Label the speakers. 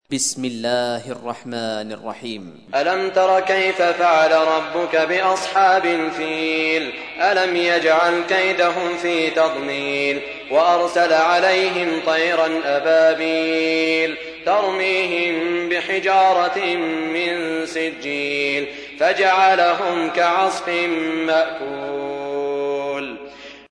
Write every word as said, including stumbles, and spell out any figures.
Speaker 1: بسم الله الرحمن الرحيم.
Speaker 2: ألم تر كيف فعل ربك بأصحاب الفيل ألم يجعل كيدهم في تضليل وأرسل عليهم طيرا أبابيل ترميهم بحجارة من سجيل فجعلهم كعصف مأكول.